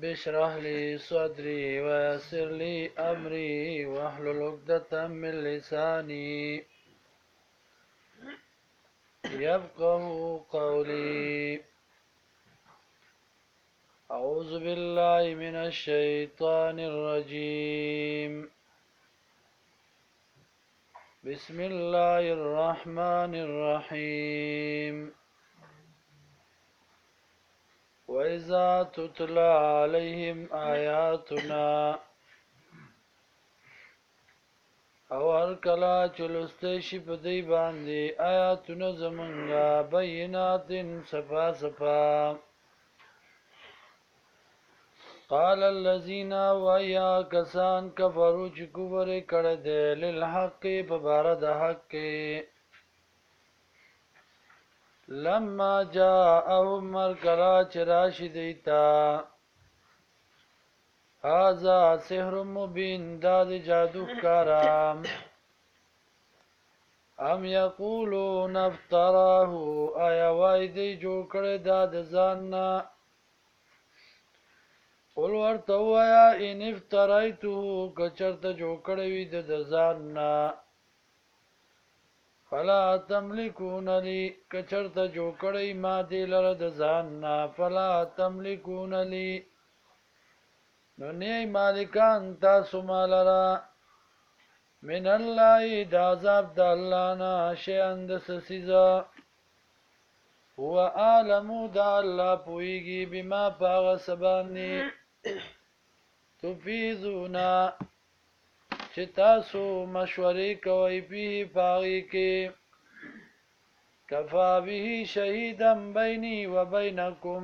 اشرح لي صدري ويسر لي أمري واحلل عقدة من لساني يفقه قولي. أعوذ بالله من الشيطان الرجيم. بسم الله الرحمن الرحيم. وإذا تتلى عليهم آياتنا او هر کلا چلسته شي په دی باندې آیاتونه زمونږه بینات صفا صفا قال الذين ويا کسان کفروا چې کفر کړه دې للحق په بار د حق لما جاءهم مرکلا چې راشي دیتا هذا سحر مبين دا د جادو کارام ام یقولون افتراه آیا وای دی جوړ کړی دا د ځان نه قل ورته ووایه ان افتریته که چېرته جوړ کړی وي د ځان نه فلا تملکون لی که چېرته جوړ کړی ما دې لره د ځان نه فلا تملکون لی نو نه مالکان تاسو مالرا من الله د عذاب د الله نه شیئن د سسیزا هو عالمو د الله پویږي بما پاغه سبانی تفیزونا چې تاسو مشورې کوئ په پاغي کې کفا به شهیدا بیني و بینکم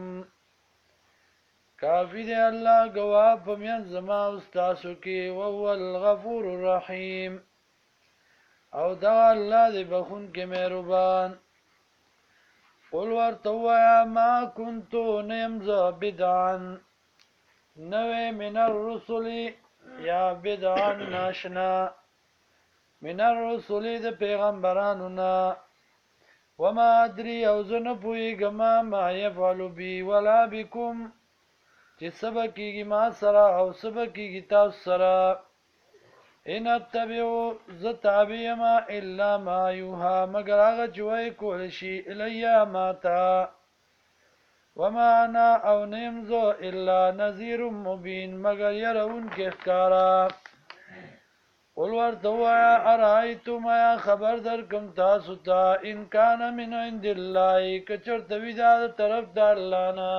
کافی دی الله گواه په میان زما او تاسو کې او هو الغفور الرحیم او دا الله دی بخون کې مهربان قل ورته ووایه ما كنت نمز بدعا نوې من الرسل یا بدعا ناشنا من الرسل د پیغمبرانو نه وما ادري او زه نه پوهېږم ما یفعل بي ولا بكم چې سبا کېږي ما سره او سبا کېږي تاسو سره ان اتبعو زه تابع یم الا ما یوها مگر هغه چې وایي کولی شي الیا ماته وما انا او نیم زه الا نذیر مبین مگر یرونکې ښکاره قل ورته ووایه ارایتم آیا خبر درکم تاسو ته ان کان من عند الله که چېرته وي دا د طرف د الله نه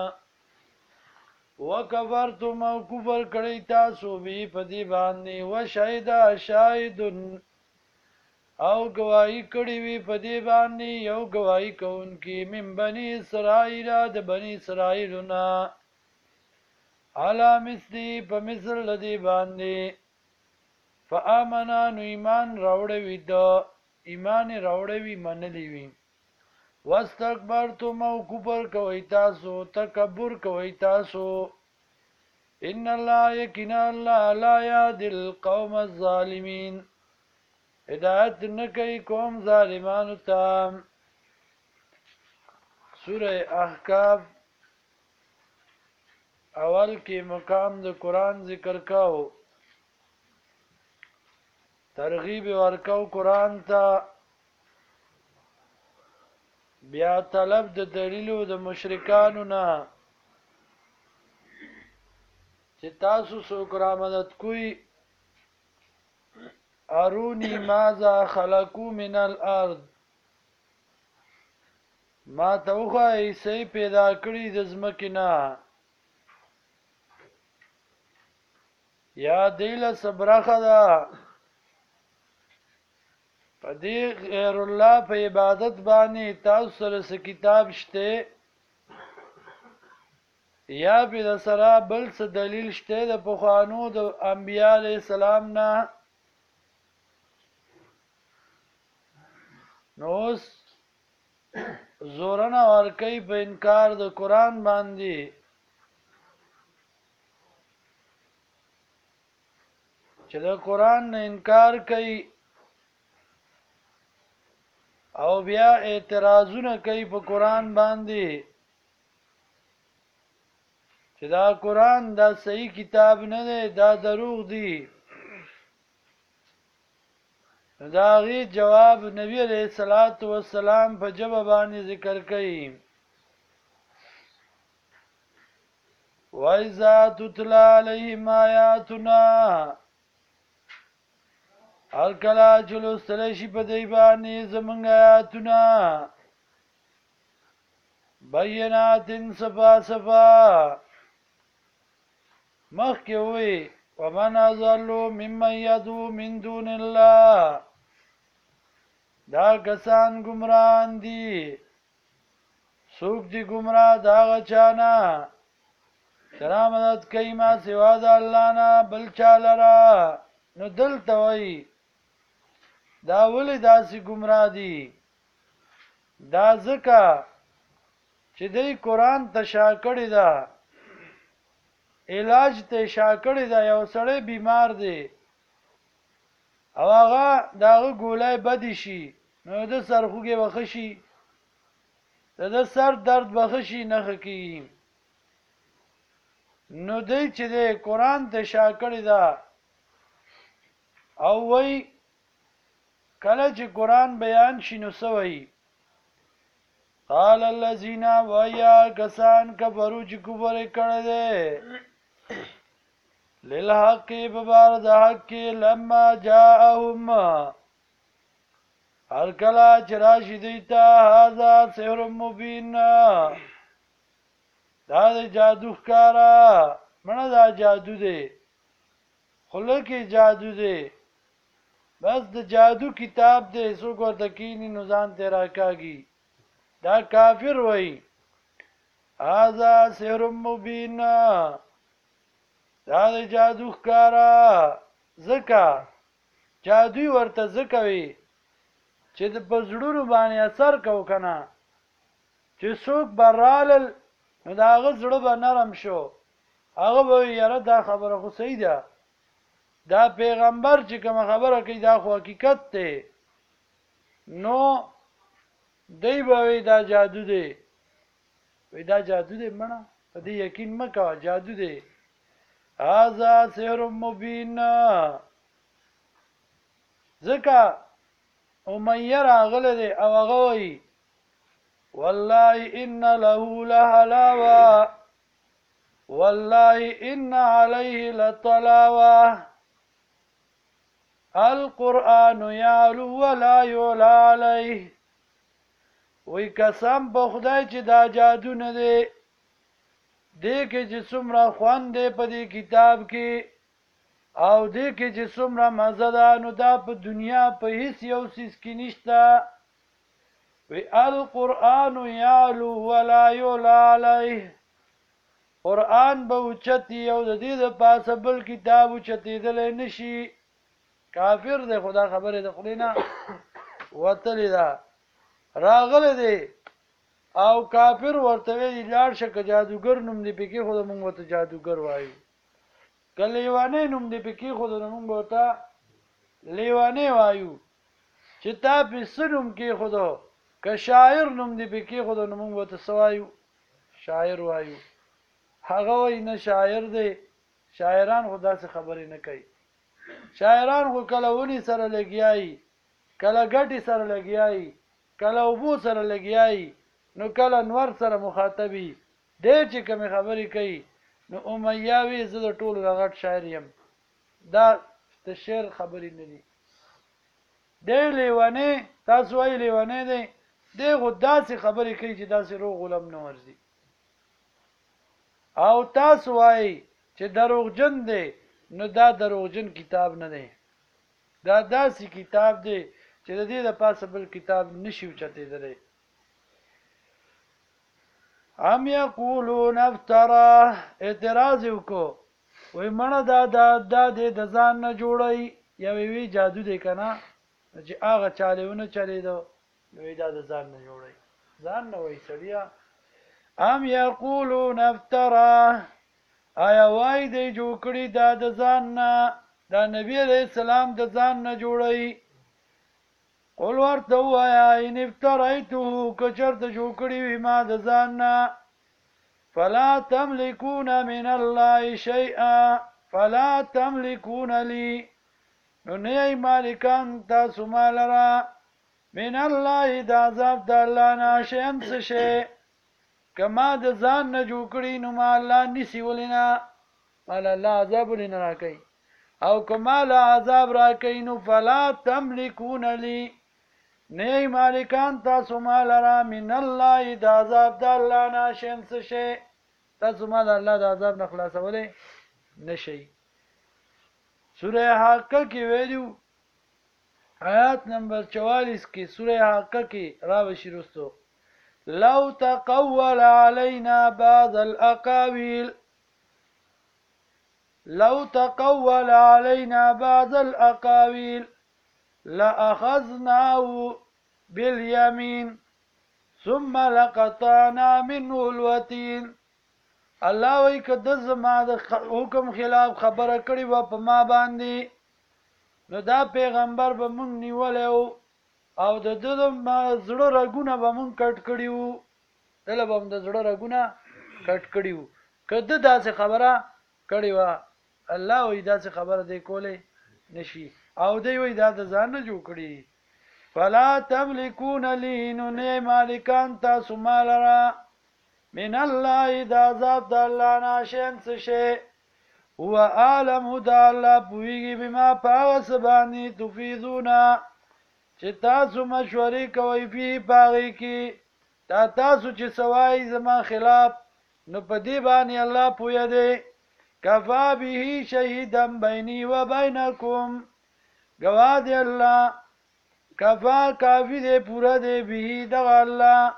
وکفرتم او کفر کړی تاسو به په دې باندې وشهد شاهد او گواہی کړی وي په دې باندې یو گواہی کوونکی من بني اسرائیل د بني اسرائیل نه علی مثلی په مثل دې باندې فآمنا نو ایمان راوړی د ایمان راوړی منلی وي واستكبرتم او کفر کوي تاسو تکبر کوي تاسو ان الله یقینا الله لا یهدی القوم الظالمین هدایت نه کوي قوم ظالمانو ته سوره احقاف اول کې مقام د قران ذکر کاو ترغیب ورکاو قران ته بیا طلب د دلیلو د مشرکانو نه چې تاسو څوک را مدد کوئ ارونی ماذا خلقو من الارض ما ته وښایئ څه پیدا کړي د ځمکې نه یا دی له څه برخه ده په دې غیر الله په عبادت باندې تاسو سره څه کتاب شته یا به د سره بل څه دلیل شته د پخوانو د انبیاء علیه السلام نه نو اوس زورنه ورکوي په انکار د قرآن باندې چې د قرآن نه انکار کوي او بیا اعتراضونه کوي په قرآن باندې چې چې دا قرآن دا صحیح کتاب نه دی دا دروغ دی دا غي جواب نبی علیہ الصلوۃ والسلام په جواب باندې ذکر کړي وَإِذَا تُتْلَى عَلَيْهِمْ آيَاتُنَا هر کله چې لوستل شي په دی باندې زمونږ آیاتونه بینات صفا صفا مخکې وي ومن اضل ممن يدعو من دون الله دا کسان گمراهان دي څوک دي گمراه دا غچانا چرا مدد کوي ما سوا د الله نه بل چا لرا نو دلته وایي دا ولې داسې گمراه دي دا ځکه چې دوی قرآن ته شا کړې ده علاج ته شا کړې ده یو سړی بیمار دی او هغه دغه ګولای بدی شي نو د سر خوږې وخه شي د سر درد وخه شي نخه کېږي نو دوی چې د قرآن ته شا کړې ده او وایي کله چې قرآن بیان شي نو څه وایي قال الذين ويا کسان کفروا چې کفر کړی دی للحق ببار د حق لما جاءهم هر کله چې راشي دوی ته هذا سحر مبین دا د جادو ښکارا مړه دا جادو دی خوله کې جادو دی بس د جادو کتاب دی څوک ورته کیني نو ځان ته راکاږي دا کافر وای هذا سحر مبین دا د جادو ښکارا زکا جادوی ورته زکوي چې د پزړونو باندې اثر کو کنه چې څوک برالل نو دا هغه زړه به نرم شو هغه به یاره دا خبره خو صحیح ده دا پیغمبر چې کوم خبره کوي دا خو حقیقت ده نو دی به دا جادو دی وی دا جادو دی مړه په دې یقین مکه جادو دی هذا سحر مبین ځکه امیه راغله دی او هغه وی والله ان له لحلاوه والله ان عليه لطلاوه القرآن يعلو ولا يعلى عليه وی قسم په خدای چې دا جادو نه دی دې کې چې څومره خوند دی په دې کتاب کې او دې کې چې څومره مزه ده نو دا په دنیا په هیڅ یو څیز کې نشته وی القرآن یعلو ولا یعلی علیه قرآن به اوچتي او د دې د پاسه بل کتاب اوچتېدلی نشي کافر دی خدا خبره د خولې نه وتلې ده راغله دی او کافر ورته وی لاړ شکه جادوګر نوم دی پکې خود مونږ ته جادوګر وایو کله لیوانه نوم دی پکې خود مونږ ته لیوانه وایو چې تا په سنوم کې خود که شاعر نوم دی پکې خود مونږ ته سوایو شاعر وایو هغه وای نه شاعر دی شاعران خدا څخه خبرې نه کوي شاعران خو کله ونی سره لګیای کله ګټي سره لګیای کله وبو سره لګیای نو کله نور سره مخاطبي دې چې کوم خبرې کوي نو امیاوي زه د ټولو غټ شاعر یم دا د شعر خبرې نه دي دې لیوانه تاسو وی لیوانه دی دغه داسې خبرې کوي چې داسې روغ غلام نه ورزي او تاسو وای چې دروغجن دی نو دا دروغجن کتاب نه دی دا داسې کتاب دی چې د دې د پاسه بل کتاب نشي وچتېدلی ام یقولون افترا اعتراض وکړو وای مړه دا د ځان نه جوړی یا وی جادو دی کنه چې هغه چالیونه چلیدو وی دا د ځان نه جوړی ځان نه وای سړیا ام یقولون افترا آیا وای دی جوړ کړی دا د ځان نه دا نبی علیہ السلام د ځان نه جوړی قل ورته وایا ان افتریته کچرته جوړ کړی وي ما د ځان نه فلا تملكون من الله شيئا فلا تملكون لي نو نه مالکان تاسو مالرا من الله د عذاب د الله نه شیم څه شي کما د ځان نه جوړ کړي نو ما الله نسی ولینا مال الله عذاب ولنا راکې او کما له عذاب راکې نو فلا تملكون لي نه مالکان تاسو مالرا من الله د عذاب د الله نه شیم څه شي تاسو مال الله د عذاب نه خلاصولې نشي سوره حق کې ویلو آیات نمبر 44 کې سوره حق کې راوشي رسو لو تقول علينا بعض الاقاويل لو تقول علينا بعض الاقاويل لأخذناه باليمين ثم لقطعنا منه الوتين الله وی کده زما د حکم خلاف خبره کړی و په ما باندې نو دا پیغمبر به مونږ نیولیو او د دې ما زړه رګونه به مونږ کټ کړیو دله به د زړه رګونه کټ کړیو کده داسې خبره کړی و الله وی داسې خبره دی کولې نشي او دی وی دا د ځان نه جوړ کړی فلا تملكون لي نه مالکان تاسو مالرا من الله دا عذاب د الله ناشین څه شي هو عالم د الله پویږي بما پاوس باندې تفیذونا چې تاسو مشورې کوي په باغی کې تاسو چې سوای زما خلاف نو په دې باندې الله پوی دی کفا به شهیدا بیني و بینکم گواه دی الله کفا کافی دی پورا دی به د الله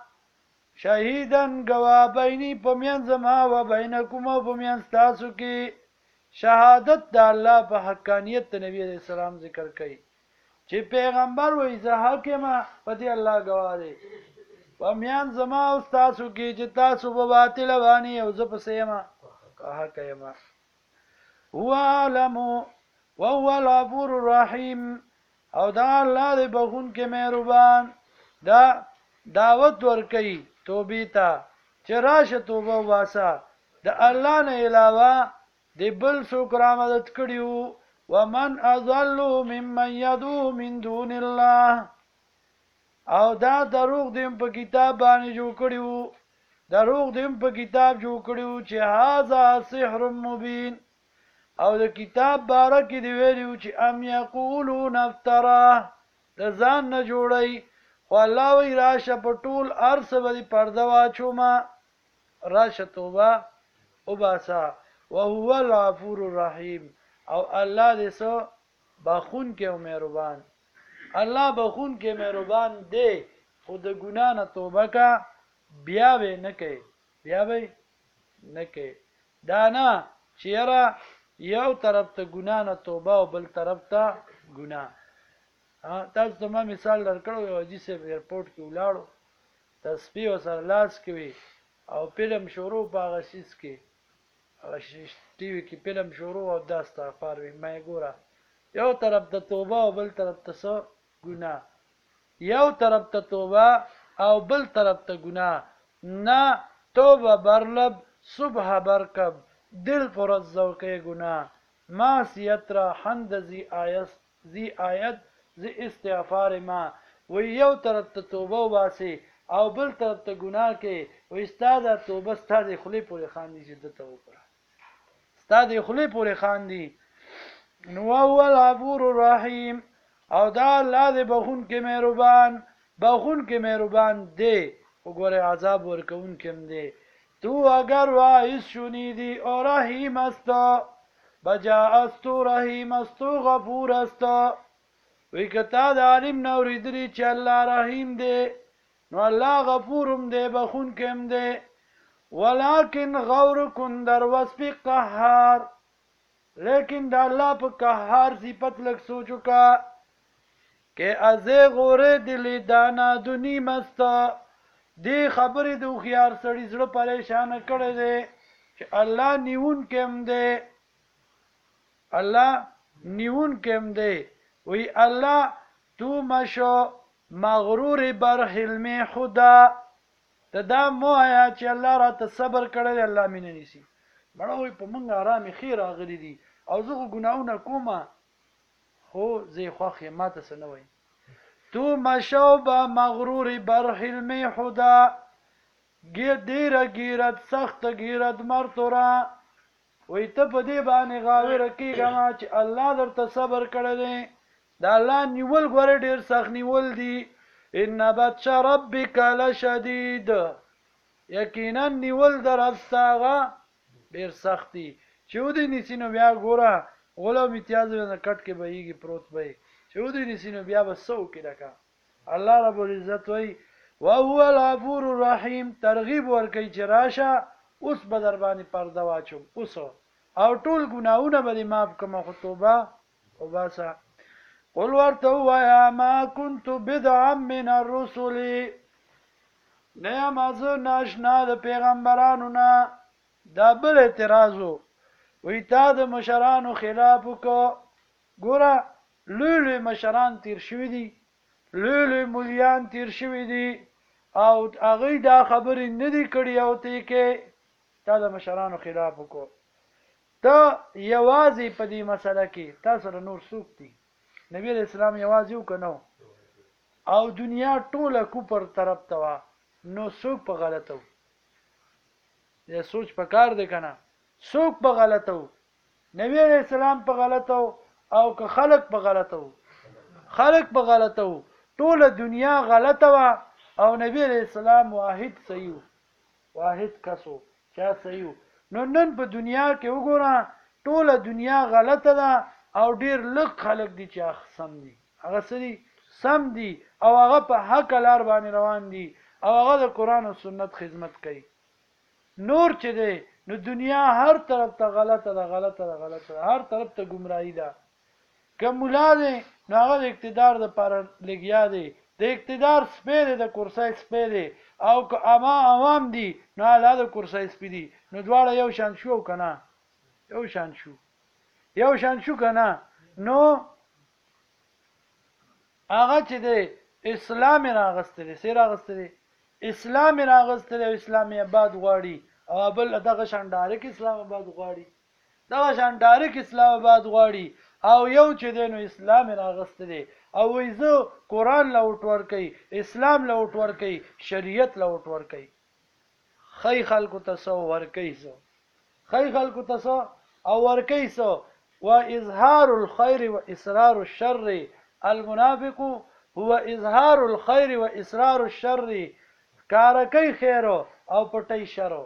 شهیدن گواه بینی پمین زما و بینکم و پمین ستاسو کی شهادت د الله په حقانیت نبی علیہ السلام ذکر کړي چې پیغمبر وایي زه حاکم پدې الله گواه دی پمین زما او ستاسو کی چې تاسو په باطل باندې او زه په سیما حق یم هو علم وهو الغفور الرحیم او دا الله دې بخون کې مهربان دا دعوت ورکړي توبې ته چې راشه توبه واسه د الله نه علاوه د بل څوک را مدد کړیو ومن اضل ممن يدعو من دون الله او دا دروغ دیم په کتاب باندې جوړ کړیو دروغ دیم په کتاب جوړ کړیو چې هاذا سحر مبین او د کتاب باره کې دی ویلو چې ام یقولون افترا د ځان نه جوړي خو الله وی راشه په ټول ارس باندې پرده واچوما راشه توبه او باسا وهو الغفور الرحیم او الله دې سو بخون کې او مهربان الله بخون کې مهربان دی خو د ګنا نه توبه کا بیا به نه کوي بیا به نه کوي دا نه چیرې یو طرف ته ګنا نه توبه او بل طرف ته ګنا تاسو ته ما مثال درکړو یو حدیث ایرپورټ کې ولاړو تسبیح او سر لاس کوي او فلم شروع په غشیس کې ټي وي کې فلم شروع او دا استغفار وي مې ګوره یو طرف ته توبه او بل طرف ته څه ګناه یو طرف ته توبه او بل طرف ته ګناه نه توبه برلب صبح برکب دل پر الزوقه گناه معصیت را حند زی آیت زی استغفار ما و یو طرف ته توبه واسي او بل طرف ته گناه کې و استاد توبه استاد خلی پورې خاندي چې د توبه استاد خلی پورې خاندي نو هو الغفور الرحیم او دا الله دې بخون کې مهربان دی وګوره عذاب ورکون کم دی تو اگر وایس شنیدی او رحیم است بجا است رحیم است غفور است وی کتا د عالم نوریدلی چې الله رحیم دی نو الله غفورم دی بخون کم دی ولکن غور کن در وصف قهار لیکن د الله په قهار صفت لک سوچو کا کہ ازه غوره دلی دانا دنی مستا دی خبرې د خيار سړی زړه پریشان کړي دي چې الله نیون کم دی وی الله تو مشو مغرور بر حلم خدا ته دا مو آیا چې الله راته صبر کړی الله مینه نیسي مړه وي په مونږ آرامي خیر راغلی دي او زه ګناونه کومه خو زه خوښ یم ماته څه نه وایي تو مشوبه مغرور بر حلم خدا ډیره ګیرت سخت ګیرت مرتورا وای ته په دې باندې غاوره کېږه چې الله درته صبر کړی دی دا الله نیول ګوره ډیر سخت نیول دي ان بطش ربک لشدید یقینا نیول در استاغه ډیر سختی چې ودی نسینو بیا ګوره غلام امتیاز نه کټ کې بهيږي پروت به چې ودی نسینو بیا بسو کې لکه الله رب العزت وای وهو الغفور الرحیم ترغیب ورکړي چې راشه اوس به در باندې پرده واچوم اوس او ټول ګناونه به معاف کوم خو توبه او باسه قل ورته وایا ما كنت بدعا من الرسل نه مازه ناشنا د پیغمبرانو نه دا بل اعتراضو وی تا د مشرانو خلاف کو ګوره لولو مشران تیر شوی دي لولو مولیان تیر شوی دي او هغه دا خبرې نه دي کړی او ته کې تا د مشرانو خلاف کو ته یوازې په دې مسله کې تاسو نور څوک دي نبی اسلام یوازې وکنو او دنیا ټوله کوپر طرف ته وا نو څوک په غلطو یا سوچ پکار دی کنه څوک په غلطو نبی اسلام په غلطو او که خلق په غلطو خلق په غلطو ټوله دنیا غلطه وا او نبی اسلام واحد صحیح واحد کسو چا صحیح نو نن په دنیا کې وګوره ټوله دنیا غلطه ده او ډیر لږ خلک دي چې سم دي هغه سړي سم دي او هغه په حق لار باندې روان دي او هغه د قران او سنت خدمت کوي نور چې دی نو دنیا هر طرف ته غلطه ده هر طرف ته گمراهی ده کوملا دی نو هغه د اقتدار د پر لګیا دی د اقتدار سپیره د کرسۍ سپیره او که عوام دي نو لا د کرسۍ سپیدي نو دواړه یو شان شو کنه یو شان شو کنه نو هغه چې د اسلام راغستل سیر راغستل اسلام راغستل او اسلامي آباد غواړي او بل دغه شان ډایرک اسلام آباد غواړي او یو چې دینو اسلام راغستل او وایزو قران لوټ ور کوي اسلام لوټ ور کوي شریعت لوټ ور کوي خی خلکو تصور کوي خی خلکو تصور او ور کوي واظهار الخير واصرار الشر المنافق هو اظهار الخير واصرار الشر کار کوي خیر او پټي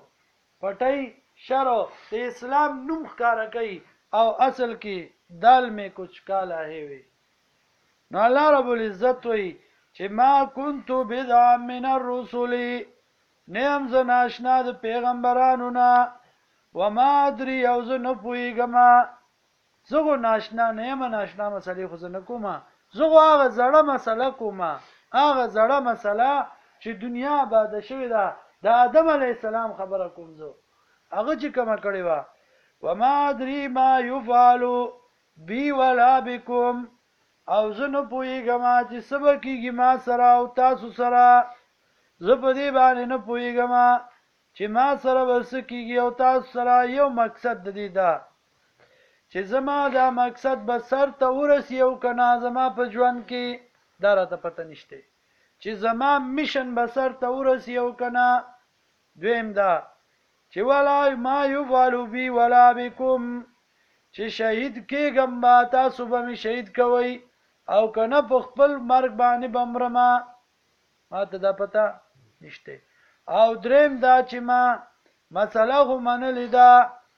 شر د اسلام نوم کار کوي او اصل کې دال میں کچھ کالا ہے وی نو الله رب العزت وی چې ما كنت بدعا من الرسل نیم زناشنا د پیغمبرانو نه وما ادري او زه نه پوهیږم زغو ناشنا نیم ناشنا مسلې خو زه نه کوم زغو هغه زړه مسله کوم هغه زړه مسله چې دنیا آباد شوې ده د آدم علی السلام خبره کوم زه هغه چې کوم کړی و وما ادري ما يفعل بي ولا بكم او زه نه پوهیږم چې سبا کېږي ما سره او تاسو سره زه په دې باندې نه پوهیږم چې ما سره بس کېږي او تاسو سره یو مقصد د دې ده چې زما دا مقصد به سر ته ورسي او کنه زما په ژوند کې دا راته پته نشته چې زما میشن به سر ته ورسي او کنه دویم دا چې ولا ما يفعل بي ولا بكم چې شهید کېږم با تاسو به می شهید کوي او کنه په خپل مرګ باندې بمرما ما ته دا پته نشته او دریم دا چې ما مسله غو منلې ده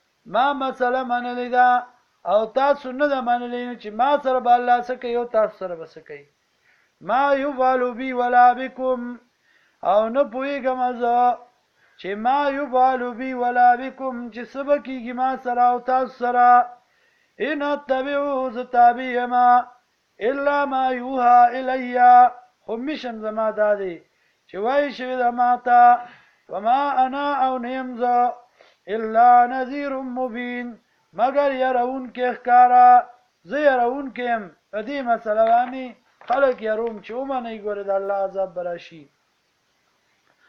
او تاسو نه ده منلې چې ما سره به الله سره یو تاسو سره به سکی ما يفعل بي ولا بكم او نه پوهیږم زه چې ما يفعل بي ولا بكم چې سبکیږي ما سره او تاسو سره ان اتبعوا تابعما الا ما يوحى الي خمشن زما دادي چې وای شوی د ماته وما انا او نمزه الا نذير مبين مگر يرون کې ښکارا زه يرون کې دې مسله باندې خلک يروم چې ومني ګوره د الله عذاب براشي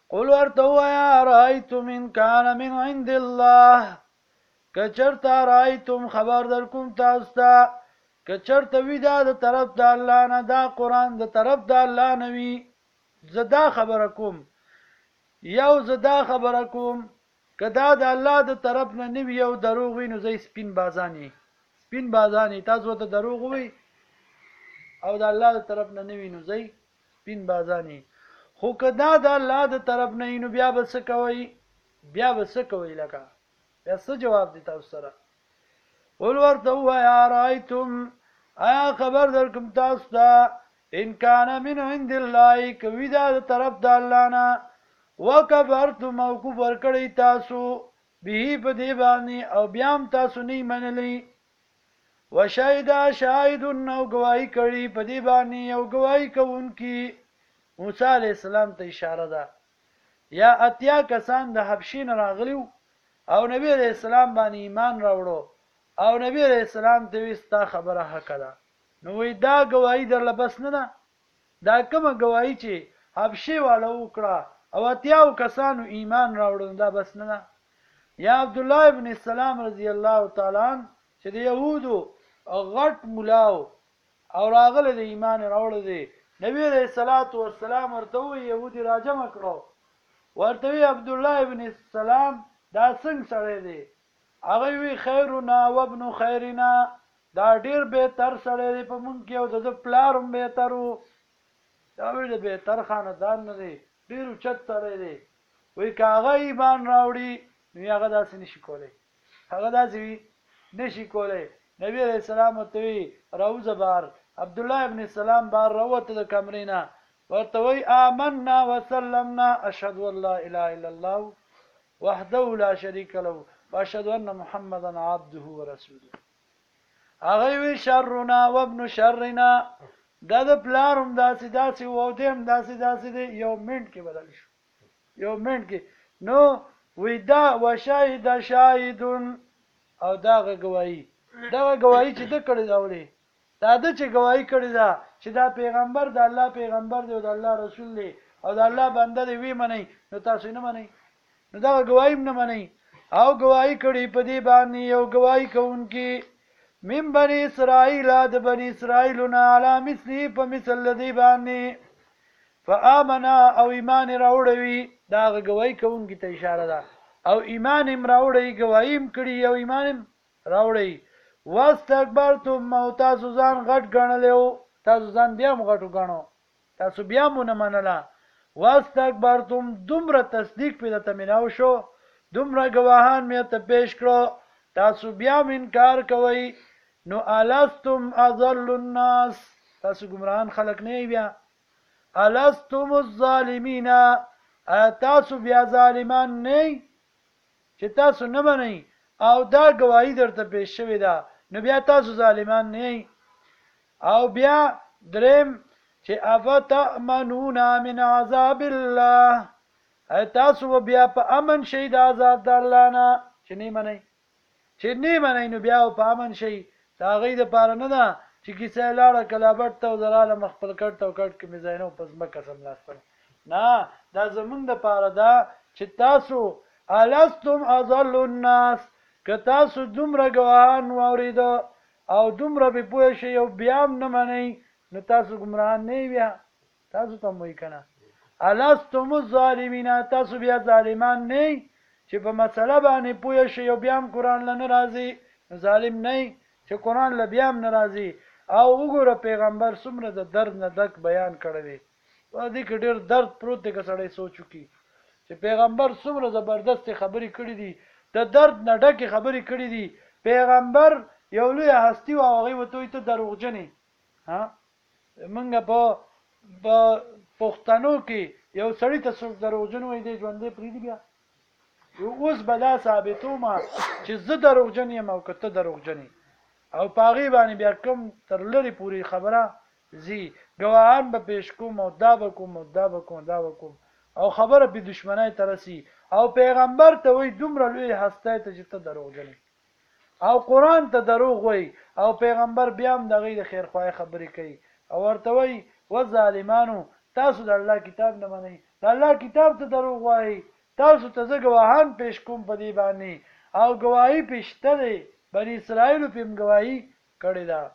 قل ورته ووایه رأیتم ان کان من عند الله که چرته رأیتم خبر در کوم تاسو ته که چرته وي دا د طرف د الله نه دا قرآن د طرف د الله نه وي زه دا خبره کوم یو زه دا خبره کوم که دا د الله د طرف نه نه وي یو دروغ وي نو زه سپین بازانې تاسو ته دروغ وي او د الله د طرف نه نه وي نو زه سپین بازانې خو که دا د الله د طرف نه نو بیا به څه کوئ لکه بیا څه جواب دی تاسو سره قل ورته ووایه رأیتم آیا خبر درکم تاسو ته ان کان من عند الله که وي دا د طرف د الله نه وکفرتم او کفر کړی تاسو به په دې باندې او بیا هم تاسو نه منلی وشهد شاهد او گواہی کړي په دې باندې یو گواہی کوونکی موسی علیہ السلام ته اشاره ده یا اتیا کسان د حبشین راغلیو او نبی علیہ السلام باندې ایمان راوړو او نبی علیہ السلام ته وستا خبره حق ده نو وی دا گواہی در لبس نه ده دا کومه گواہی چې حبشي والا وکړه او اتیاو کسانو ایمان راوړل دا بس نه ده یا عبد الله ابن السلام رضی الله تعالی عنہ چې د يهودو غټ ملاو او راغله د ایمان راوړل دي نبی علیہ الصلوۃ والسلام ورته يهودي راجم کړو ورته عبد الله ابن السلام دا څنګه سره دی هغه وی خیرنا وابن خیرنا دا ډیر به تر سره دی په مونږ کې او د پلارم به ترو دا وی به تر خاندان نه دی ډیر چت سره دی وی کاغه ایمان راوړي نو هغه داسې نشي کولای نبی علیہ السلام ته روزه بار عبد الله ابن السلام بار راوته د کمرینا ورته وی آمنا وسلمنا اشهد ان لا اله الا الله وحده لا شريك له واشهد ان محمدا عبده ورسوله هغه وی شرنا وابن شرنا دا د پلارم داسې و دیم داسې دی یو منټ کې بدل شو یو منټ کې نو وی دا وشاهد شاهد او دا گواہی چې د کړی داولي دا د چې گواہی کړی دا چې دا پیغمبر د الله پیغمبر دی او د الله رسول دی او د الله بنده دی وی منئ نو تاسو نه منئ نو دا گواہی نه منئ او گواہی کړي په دې باندې یو گواہی کوونکی من بني اسرائيل د بني اسرائيلنا على مثله په مثل الذي باندې فآمنا او ایمان راوړوي دا گواہی کوونکی ته اشاره ده او ایمان هم راوړي گواہی هم کړي او ایمان هم راوړي واستكبرتم او تاسو ځان غټ ګڼلو تاسو ځان بیا غټو غاڼو تاسو بیا مونږ نه منله واستكبرتم دومره تصدیق په دته ملاو شو دومره گواهان مې ته پیش کړو تاسو بیا انکار کوئ نو الستم اضل الناس تاسو گمراهان خلق نه بیا الستم الظالمین تاسو بیا ظالمان نه چې تاسو نه منئ او دا گواہی درته پیش شوی ده نو بیا تاسو ظالمان نه او بیا دریم چې افتأمنون من عذاب الله تاسو بیا په امن شي د عذاب د الله نه چې نه منئ نو بیا په امن شي دا غي د پاره نه ده چې کیسه لاړه کلابټ ته زراله مخبل کټ او کټ کې مزاینو پس مکه سم لاس پر نه دا زمون د پاره ده چې تاسو الستم اضل الناس که تاسو دومره گواهان واوریدو او دومره به پوه شئ او بیا نه منئ نو تاسو گمراهان نه بیا تاسو ته وایي کنه الستم الظالمین تاسو بیا ظالمان نه چې په مسله باندې پوه شئ او بیا قرآن لنه راځي ظالم نه چې قرآن ل بیا نه راځي او وګوره پیغمبر څومره د درد نه دک بیان کړی و دې کې ډېر درد پروت دی که سړی سوچو کی چې پیغمبر څومره زبردست خبرې کړې دي د درد نه ډکه خبرې کړې دي پیغمبر یو لوی هستی او هغه وته ته دروغجنې ها منګه په پښتنو کې یو سړی ته څوک دروغجن وای دی ژوندې پری دی بیا یو اوس بلا ثابتو ما چې زه دروغجن یم او کته دروغجنې او پاغي باندې بیا کوم تر لری پوری خبره زی گواهان به پیش کوم او دا وکوم او خبره به دشمنای ترسي او پیغمبر ته وای دومره لوی هسته ته چې ته دروغجن او قران ته دروغ وای او پیغمبر بیا هم دغه د خیر خوای خبرې کوي او ورته وای و ظالمانو تاسو د الله کتاب نه منئ د الله کتاب ته دروغ وایي تاسو ته زه ګواهان پیش کوم په دې باندې او ګواهی پیشته دی بني اسرائیلو پم ګواهی کړې ده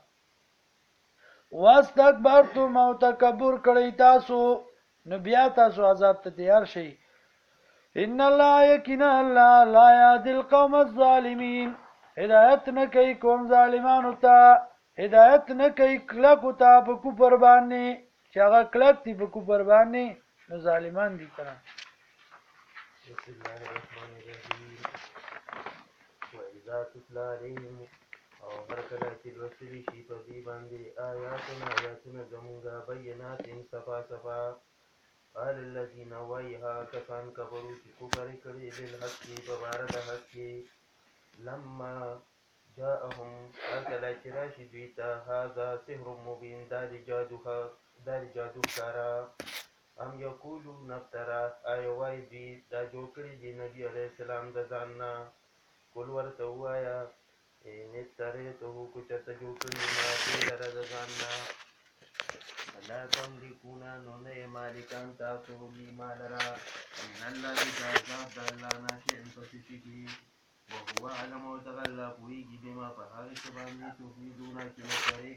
واستكبرتم او تکبر کړی تاسو نو بیا تاسو عذاب ته تیار شئ ان الله یقینا الله لا یهدی القوم الظالمین هدایت نه کوي قوم ظالمانو ته هدایت نه کوي کلکو ته په کفر باندې چې هغه کلک دي په کفر باندې نو ظالمان دي کنه بسم الله الرحمن الرحیم وإذا تتلى عليهم او هر کله چې لوستلی شي په دې باندې آیاتونه زمونږه بینات صفا صفا قال الذين وایها کسان کفرو چې کفر کړي بالحق په باره د حق کې لما جاءهم هر کله چې راشي دوی ته هذا سحر مبین دا د جادو ښکارا ام یقولون افترا آیا وایي دوی دا جوړ کړي دي نبي علیه السلام د ځان نه قل ورته ووایه ان افتریته که چېرته جوړ کړي ما دې لره د ځان نه لا تملکون نو نه یې مالکان تاسو لي ما لره من الله د عذاب د الله نه شیئا په څه شي کې وهو اعلم او دغه الله پوهېږي بما په هغه څه باندې تفیضونه چې مشورې